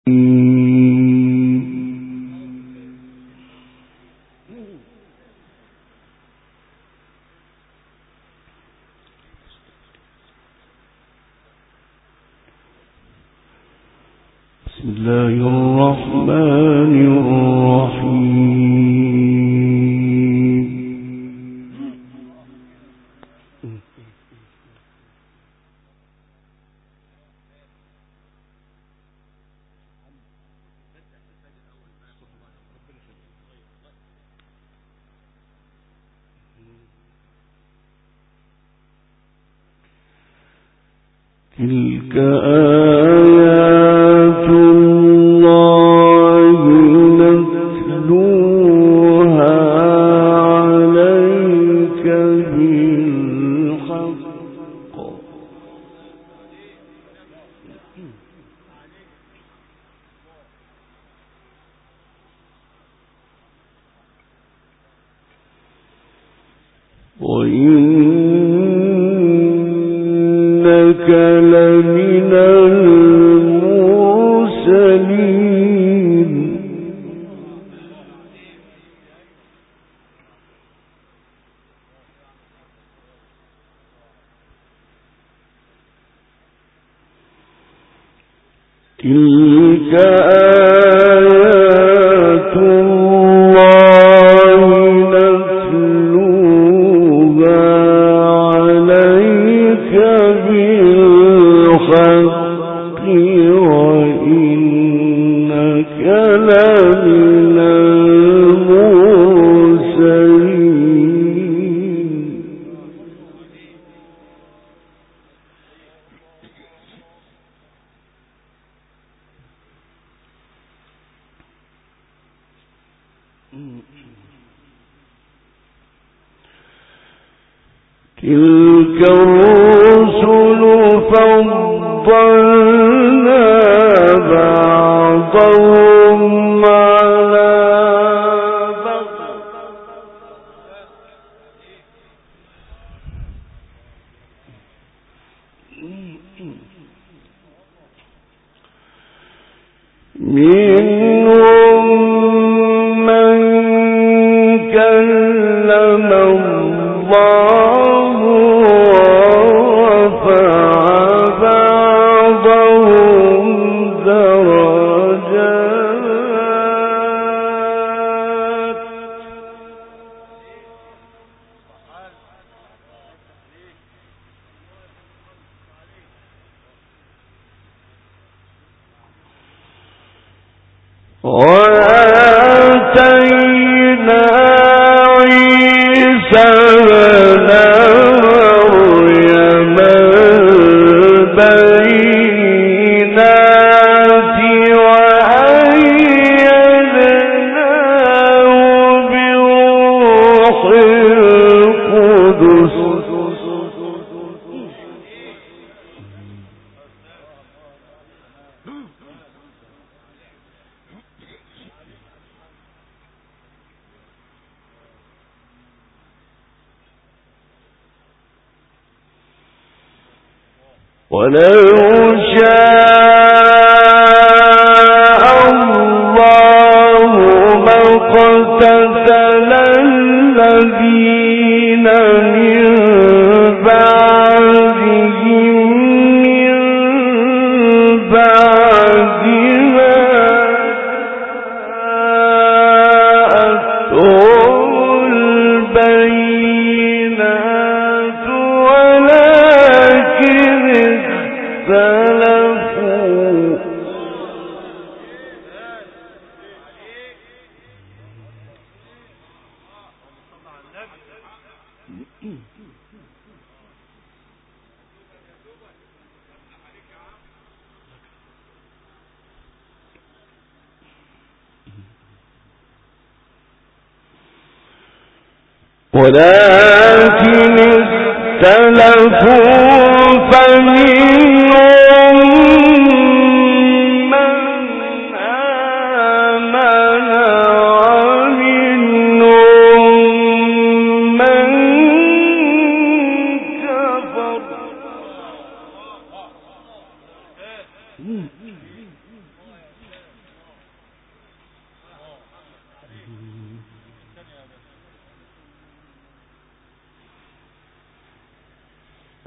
بسم الله الرحمن الرحيم. تلك آيات الله نتلوها عليك بالحق. وإنك لمن المرسلين. تلك آيات الله نتلوها عليك بالحق وإنك لمن المرسلين. تلك الرسل فضلنا بعضهم على بعض. منهم من كلم الله ورفع بعضهم درجات. وآتينا عيسى ابن مريم البينات وأيدناه بروح القدس. ولو شاء الله ما اقتتل الذين من بعدهم من بعد ما جاءتهم البينات ولكن اختلفوا. ولكن اختلفوا فمنهم من آمن ومنهم من كفر.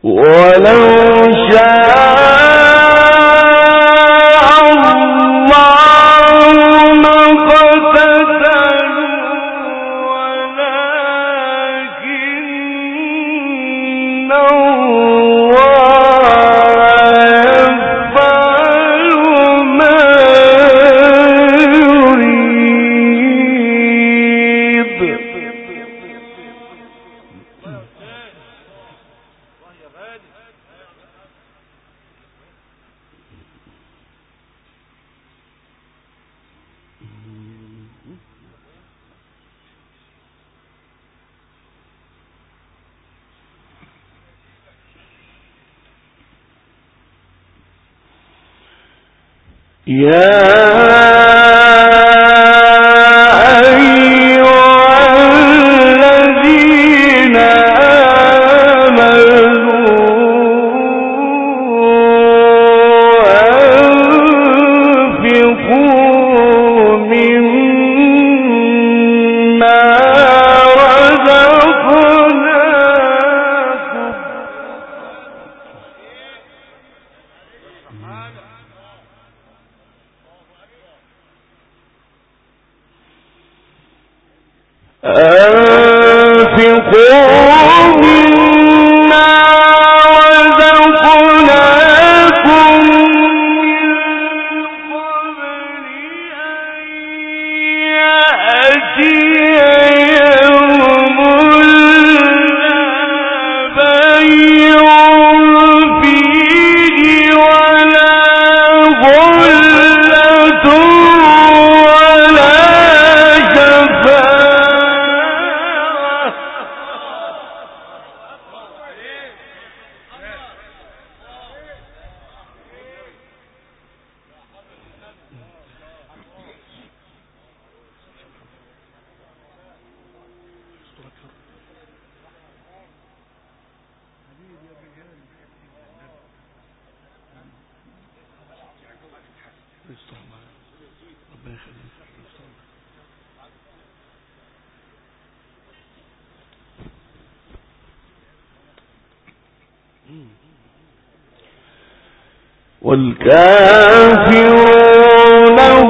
والكافرون هم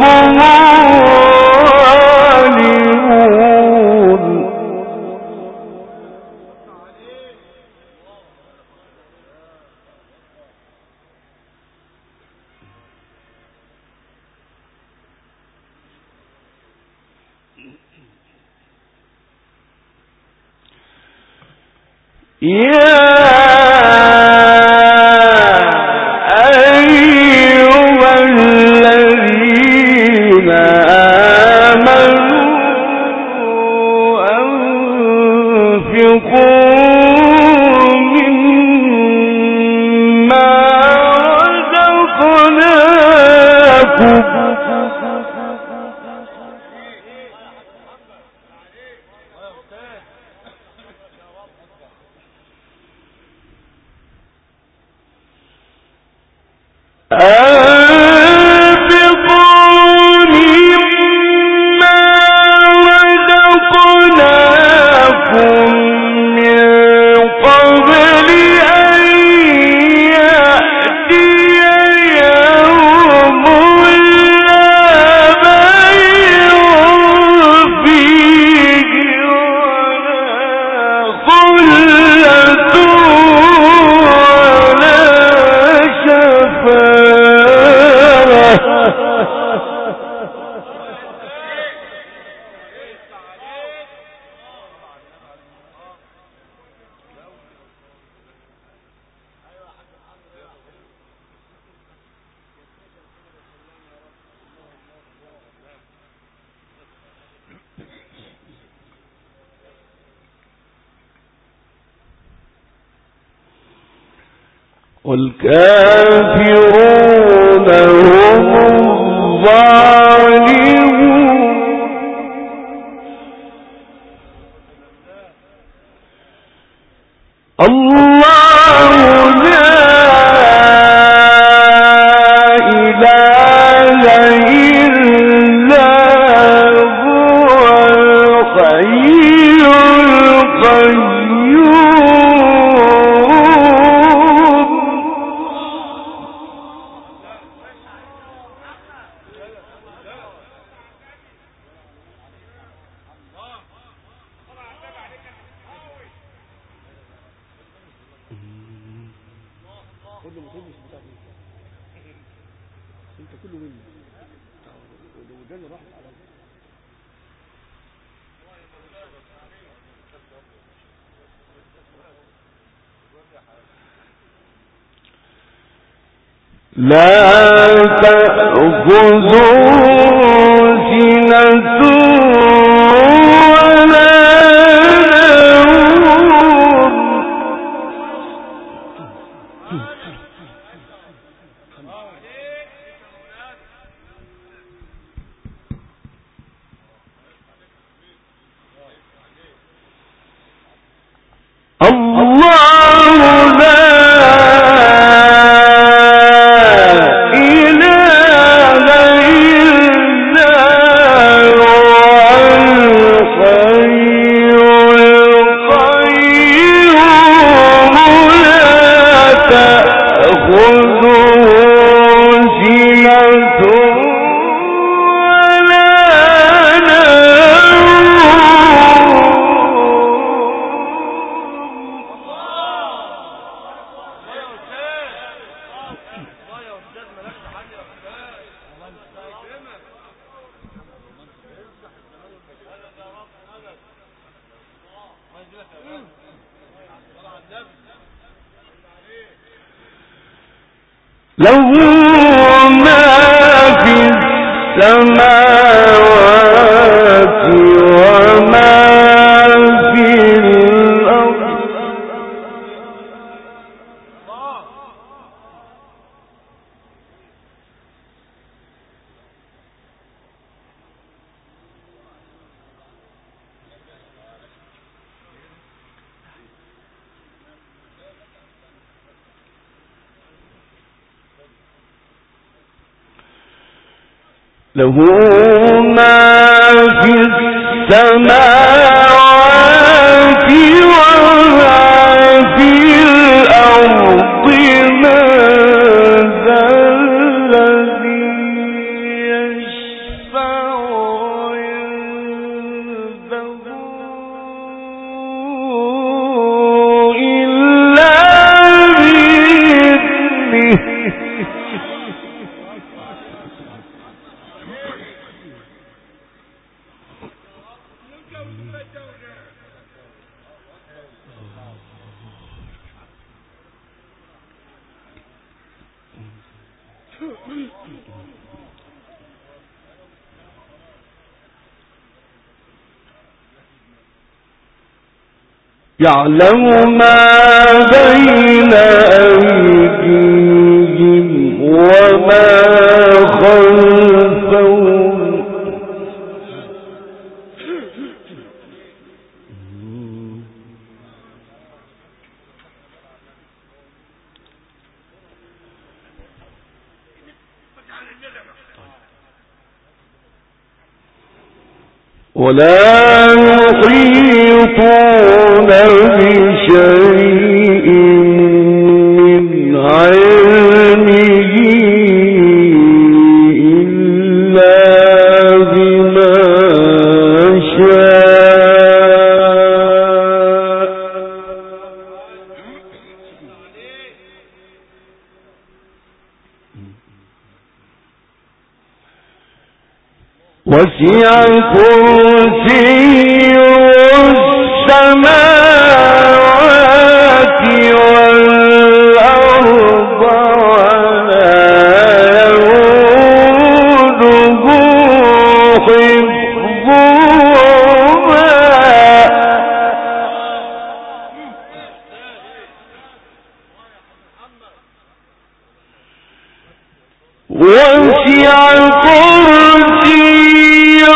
الظالمون. والكافرون هم الظالمون. الله لا إله إلا هو الحي القيوم انت كله مني وداني راحت على لا تأخذوا سنة ولا له ما في السماوات وما في الأرض له ما في السماوات وما في الأرض من ذا الذي يشفع عنده إلا بإذنه يعلم ما بين أيديهم وما خلفهم ولا يحيطون بشيء من علمه إلا بما شاء وسع كرسيه السماوات والأرض ولا يئوده حفظهما وسع كرسيه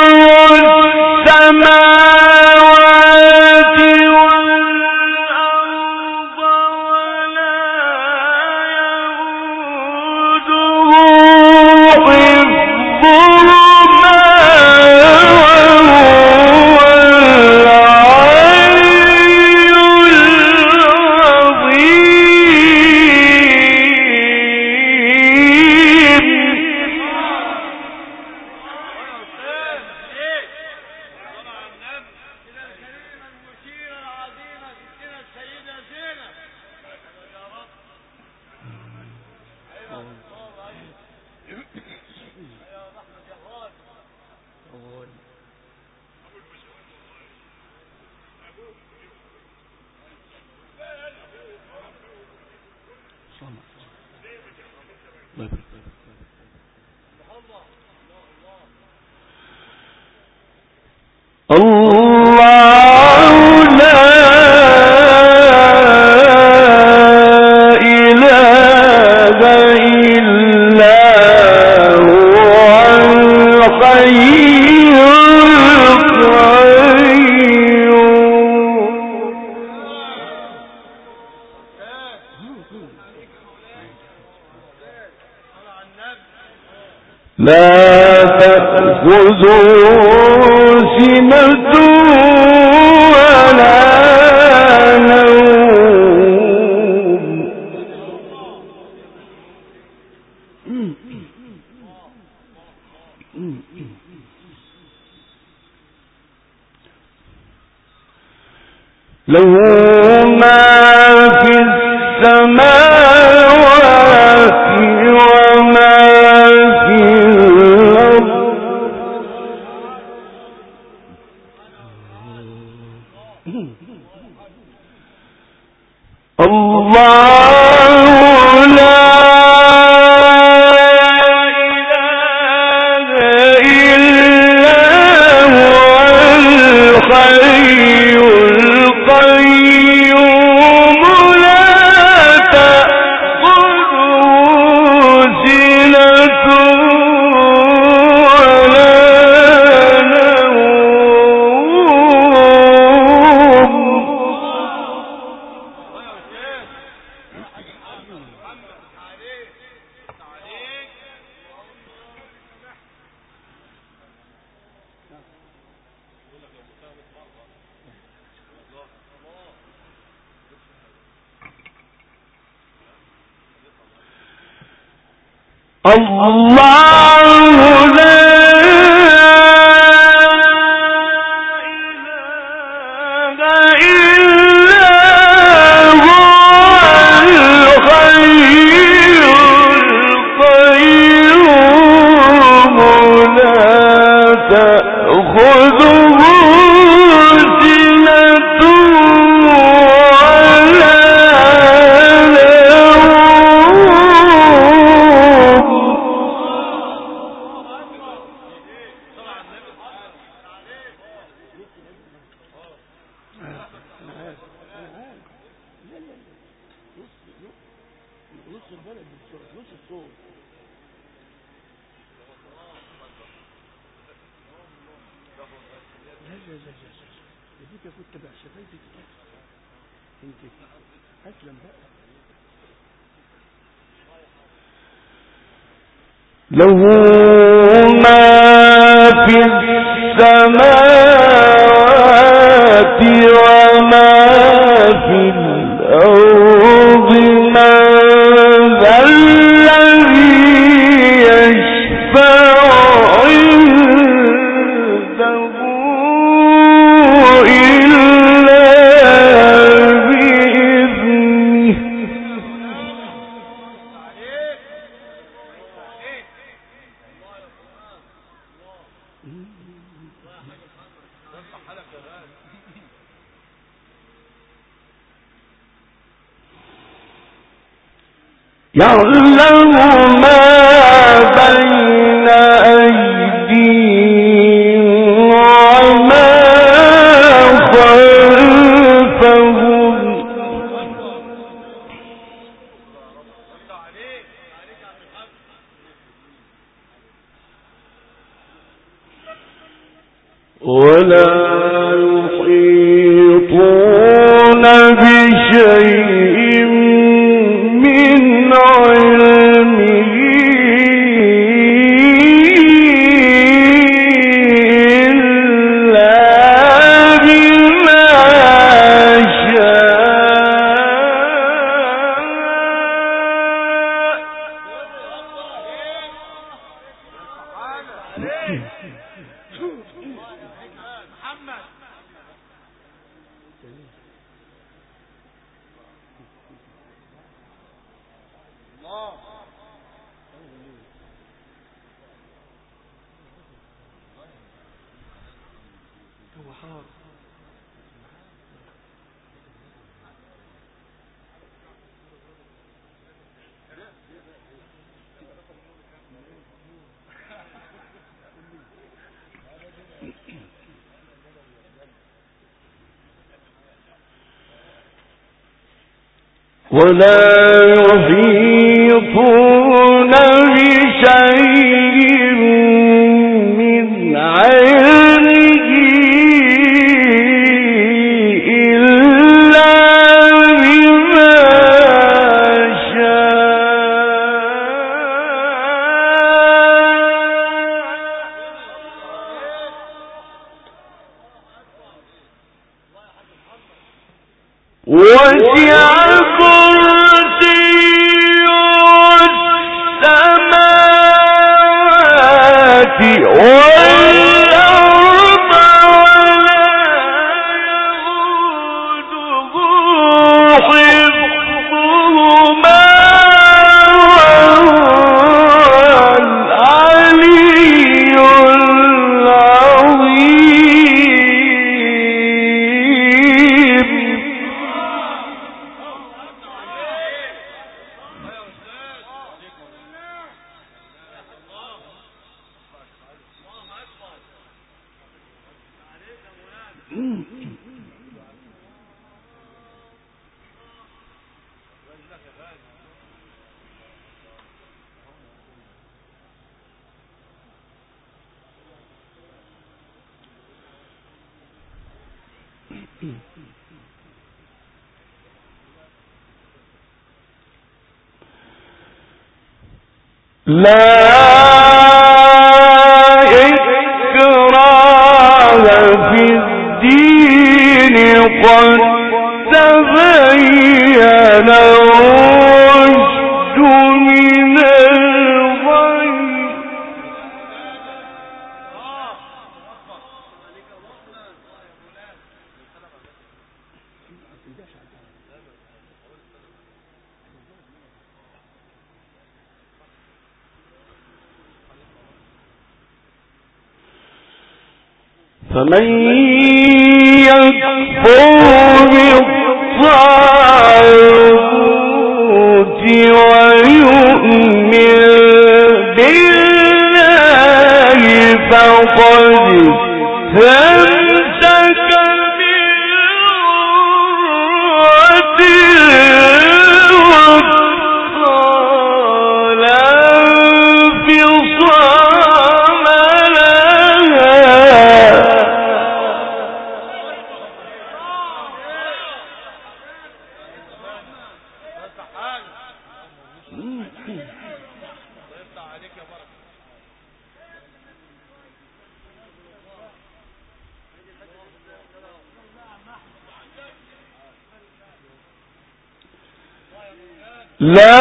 السماوات والأرض ولا يئوده حفظهما لا تأخذه سنة ولا نوم له ما في السماوات وما في الأرض الله لا إله إلا هو الحي القيوم لا تأخذه سنة ولا الله لا إله إلا هو الحي القيوم لا تأخذه سنة ولا له ما في السماوات وما في الأرض من ذا الذي يشفع عنده إلا بإذنه يعلم ما بين أيديهم وما خلفهم ولا يحيطون بشيء من علمه إلا بما ولا يحيطون بشيء من علمه إلا بما شاء وسع والأرض ولا يؤوده حفظهما وهو العلي العظيم. لا إكراه في الدين قد تبين الرشد من الغي. فمن يكفر بالطاغوت ويؤمن بالله فقد استمسك بالعروة الوثقى لا انفصام لها. لا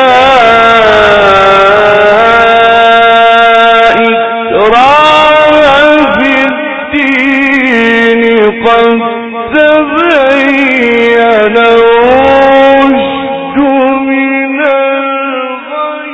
إكراه في الدين قد تبين الرشد من الغي.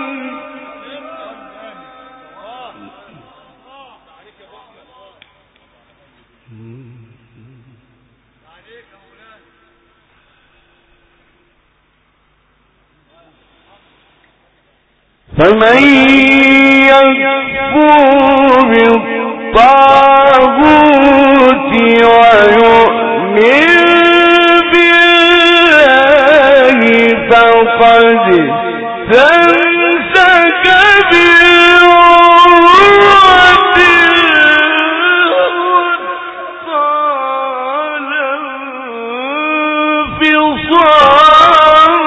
فمن يكفر بالطاغوت ويؤمن بالله فقد استمسك بالعروة الوثقى لا انفصام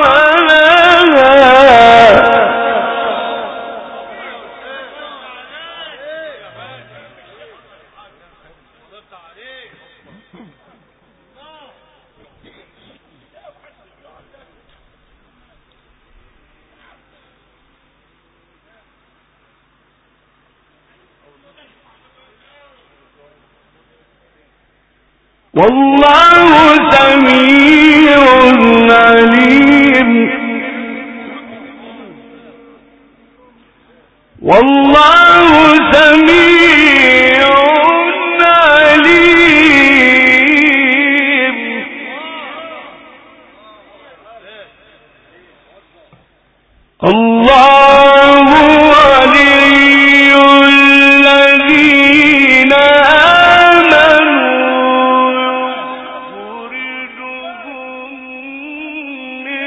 لها. والله سميع عليم. والله سميع عليم. الله ولي الذين آمنوا يخرجهم من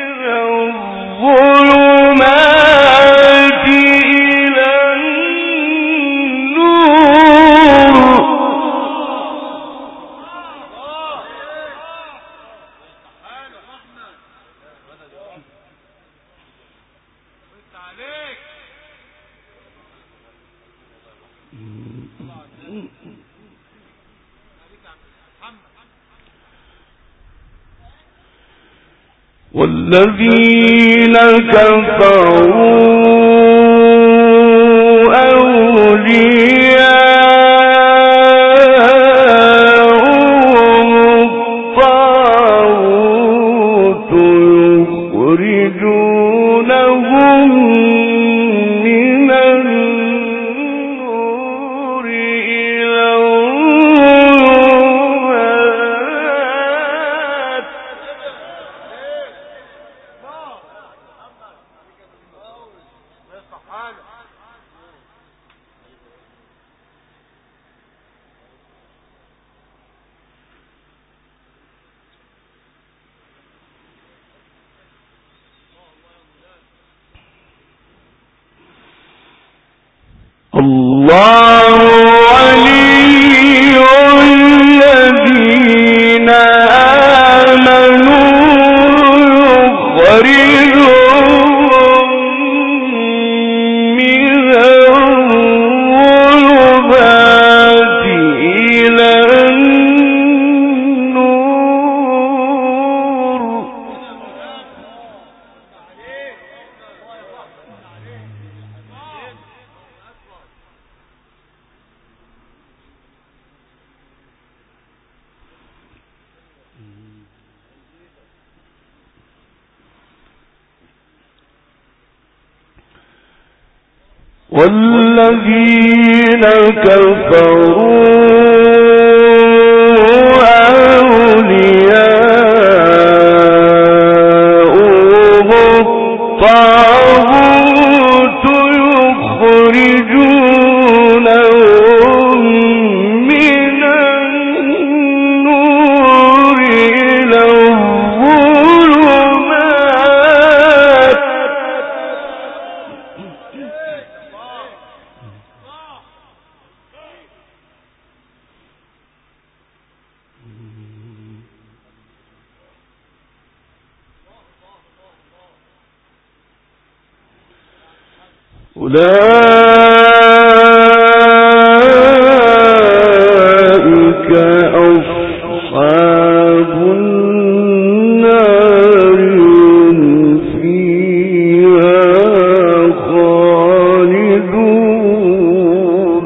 والذين كفروا الله ولي الذين آمنوا يخرجهم من الظلمات إلى النور. والذين كفروا أولياؤهم الطاغوت يخرجونهم من النور إلى الظلمات. أولئك أصحاب النار هم فيها خالدون.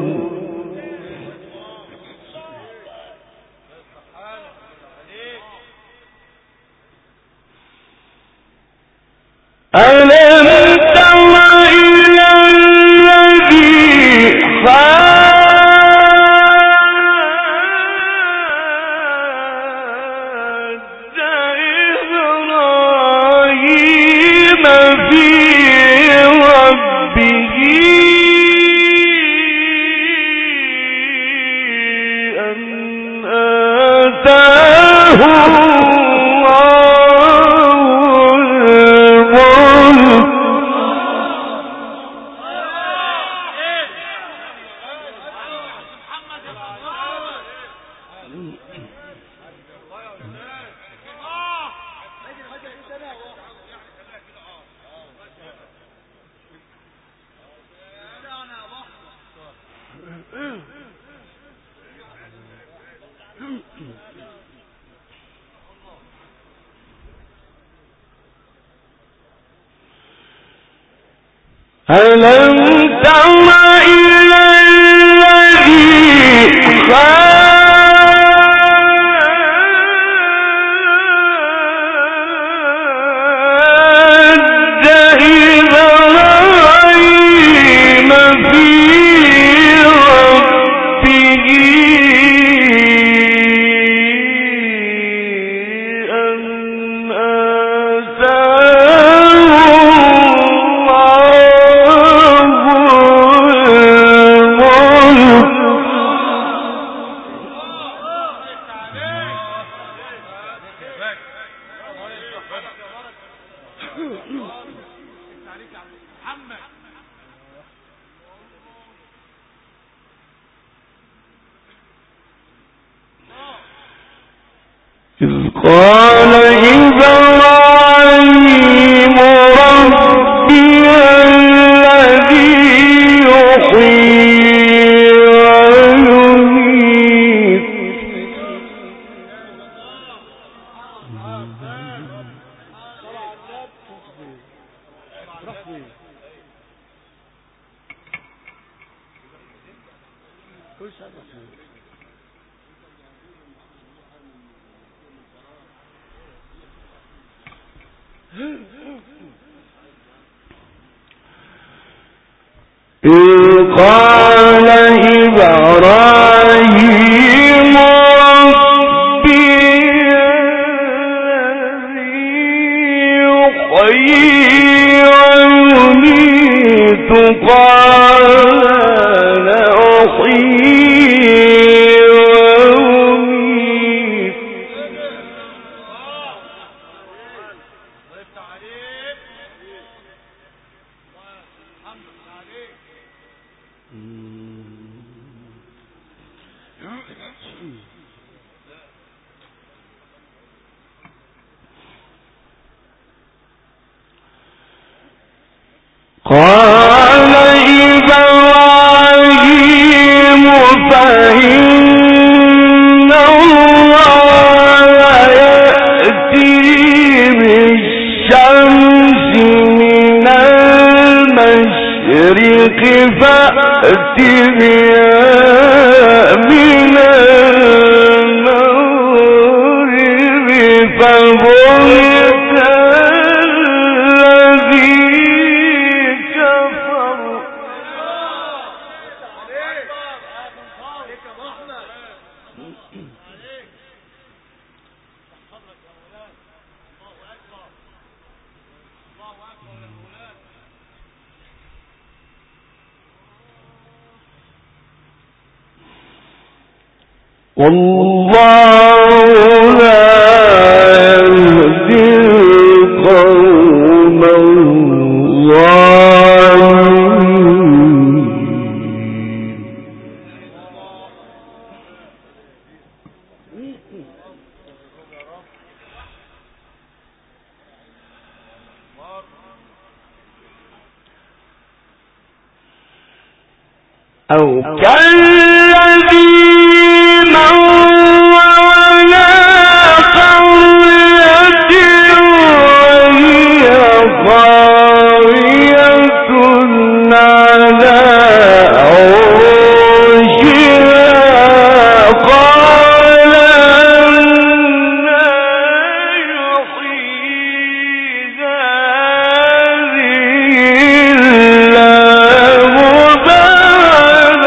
ألم تر إلى الذي حاج إبراهيم في ربه أن آتاه ألم تر إلى الذي حاج إبراهيم في ربه أن إذ قال إبراهيم ربي الذي يحيي ويميت إذ قال إبراهيم ربي الذي يحيي ويميت قال أحيي وأميت قال إبراهيم فإن الله يأتي بالشمس من المشرق فأت بها من المغرب فبهت الذي كفر والله لا يهدي القوم الظالمين أو كالذي مر على قرية وهي خاوية على عروشها قال أنى يحيي هذه الله بعد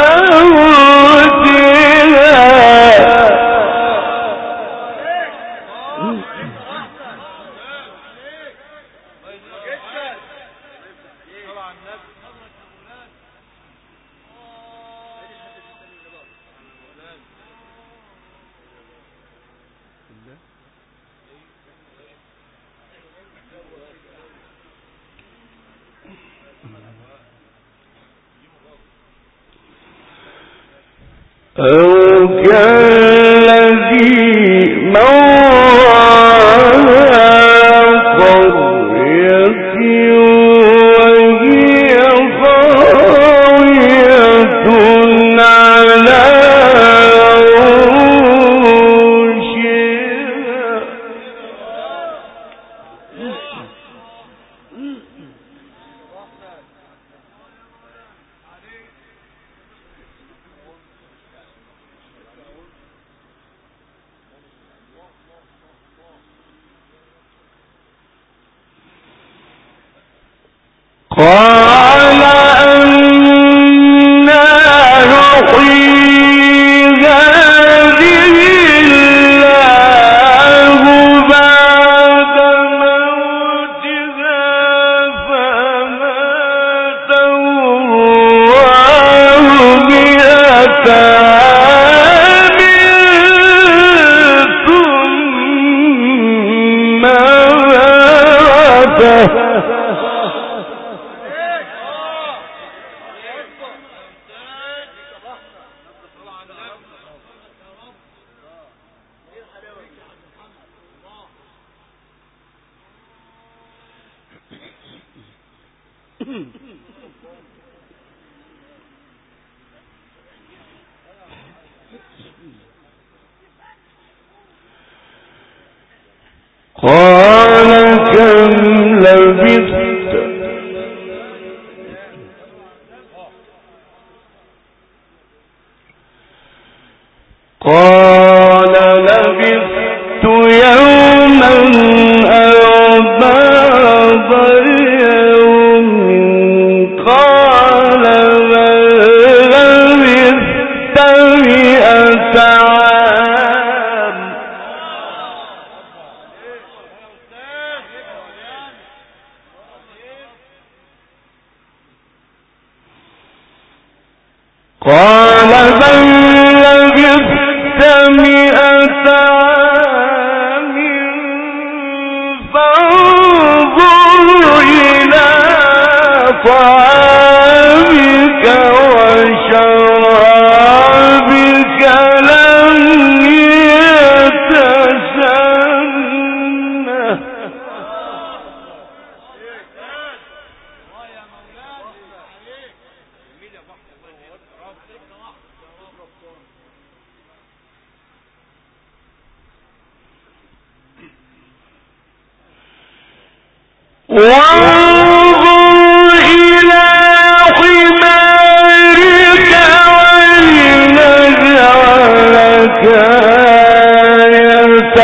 موتها أو كالذي مر على قرية وهي خاوية على قال أنى يحيي هذه الله بعد موتها فماته الله 100 عام ثم بعثه قال كم لبثت قال لبثت يوما أو بعض يوم قال بل لبثت 100 عام قال بل لبثت 100 عام فانظر إلى طعامك وشرابك لم يتسنه وانظر إلى حمارك ولنجعلك آية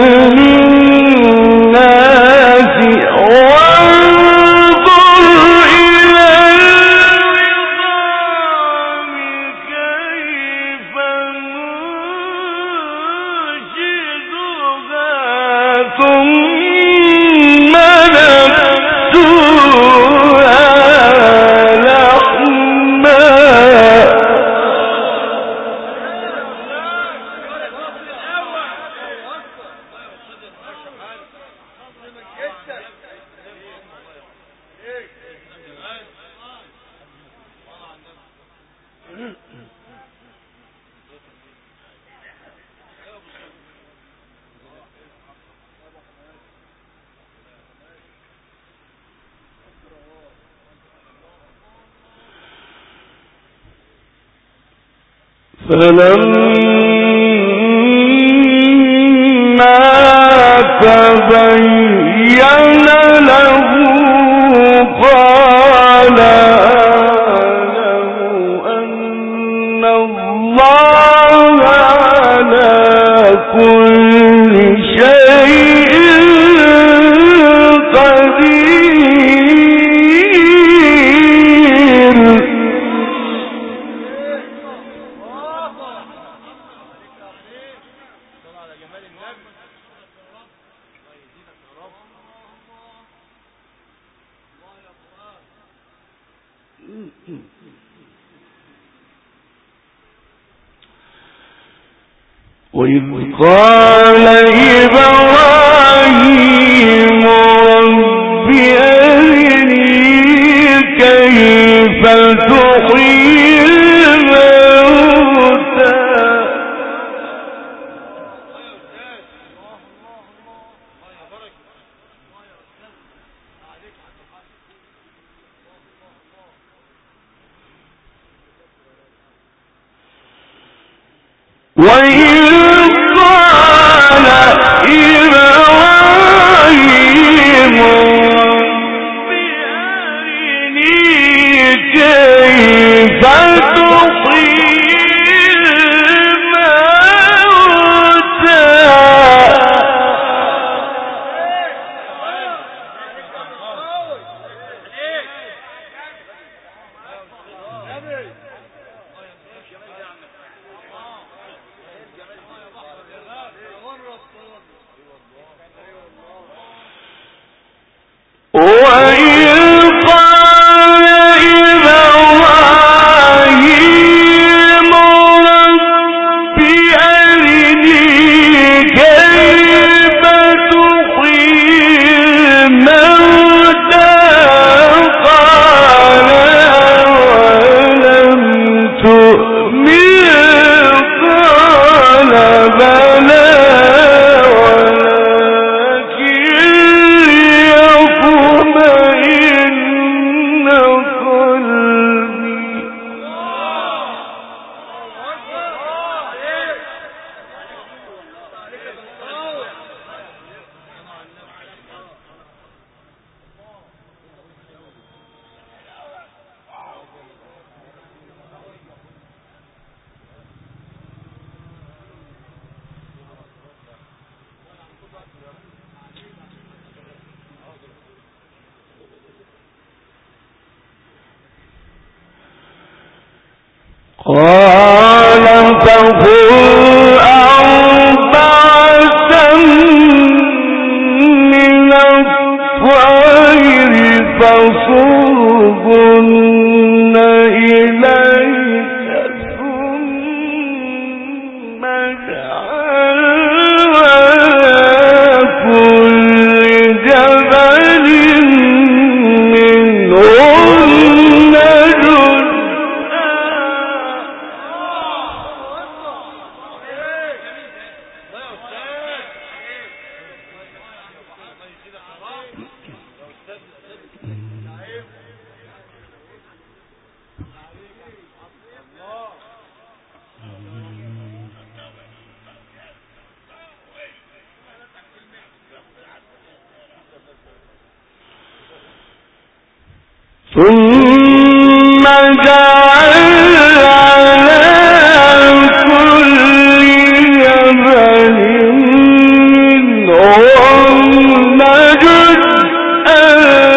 للناس وانظر إلى العظام كيف ننشدها ثم نكسوها لحما فلما تبين له قال أعلم أن الله على كل شيء قدير وإذ قال إبراهيم رب أرني كيف تحيي الموتى وإذ قال إبراهيم رب أرني كيف تحيي الموتى وإذ قال إبراهيم رب أرني كيف تحيي الموتى قال أولم تؤمن قال بلى ولكن ليطمئن قال فقل أربعة من الطير فصرهن إليك ثم اجعل كل جبل منهن ثم جعل على كل جبل منهن جزءا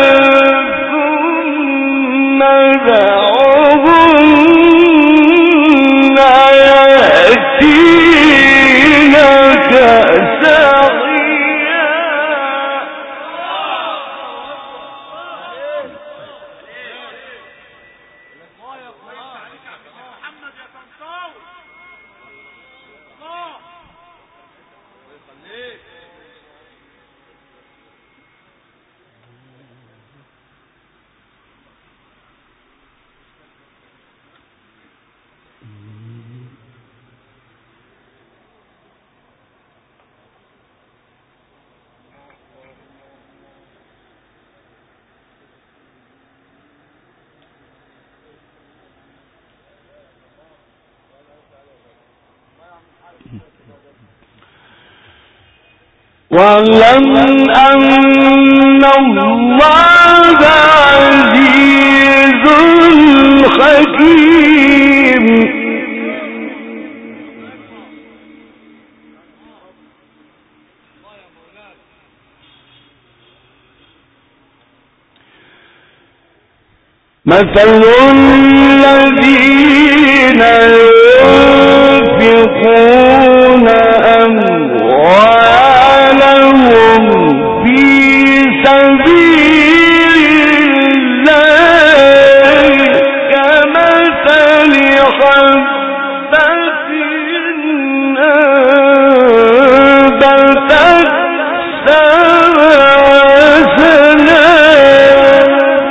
ثم دعوهن يأتينك سعيا. واعلم أن الله عزيز حكيم. مثل الذين ينفقون أموالهم في سبيل الله كمثل حبة أنبتت سبع سنابل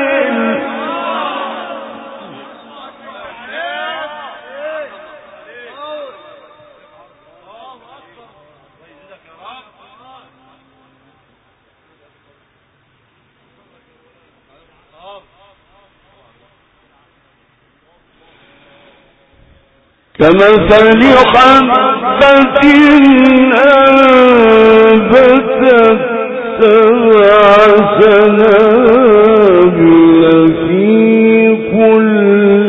كمثل حبة أنبتت سبع سنابل في كل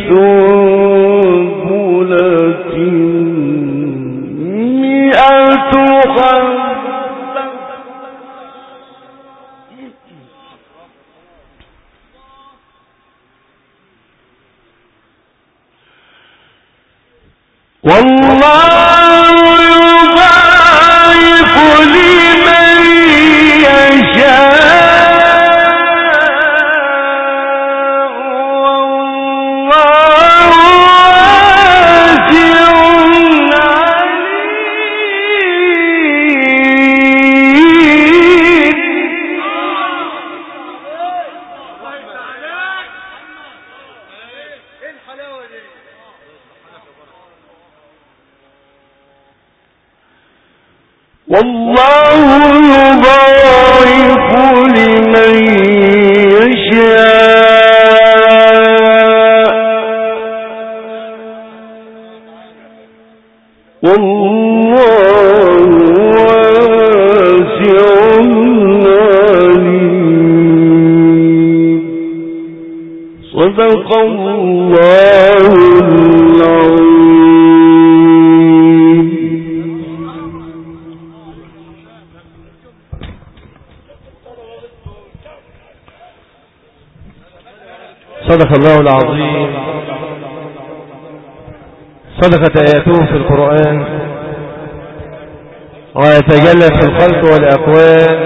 سنبلة 100 حبة. والله يضاعف لمن يشاء والله واسع والله يضاعف لمن يشاء والله واسع عليم. صدق الله العظيم. صدق الله العظيم صدقت آياته في القرآن ويتجلى في الخلق والأكوان،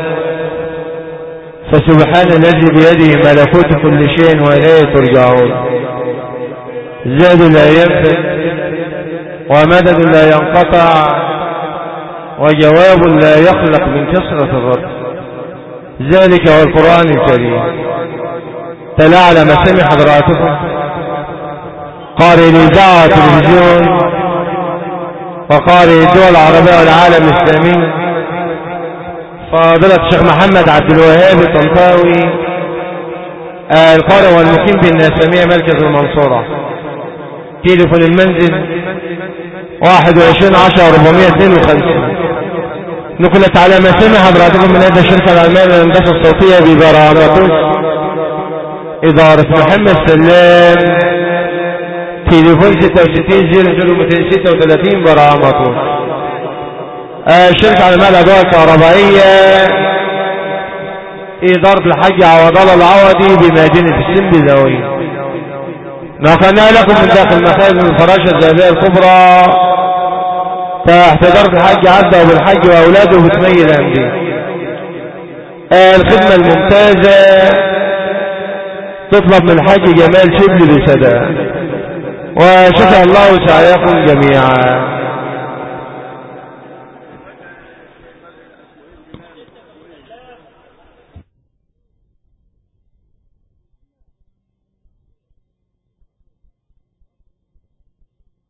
فسبحان الذي بيده ملكوت كل شيء وإليه ترجعون. زاد لا ينفد ومدد لا ينقطع وجواب لا يخلق من كثرة الرد. ذلك هو القرآن الكريم. تلا على مسامع حضراتكم قارئ الإذاعة والتلفزيون وقارئ الدول العربية والعالم الإسلامي فضيلة الشيخ محمد عبد الوهاب الطنطاوي القارئ والمقيم بالناسمية مركز المنصورة. تليفون المنزل 2110-452. نقلت على مسامع حضراتكم من هذا الشركة العالمية للهندسة الصوتية ببرامتوس إدارة محمد سلام. تليفون 66-00236 برامتوس. الشركة العالمية للأدوات الكهربائية إدارة الحاج عوض الله العوضي بمدينة السنبلاوي. نقلنا لكم من داخل مخازن الفراشة الذهبية الكبرى تحت إدارة الحاج عبده بالحج وأولاده بتميل الأنبياء. الخدمة الممتازة تطلب من الحاج جمال شبل بسداء. وشكر الله سعيكم جميعا.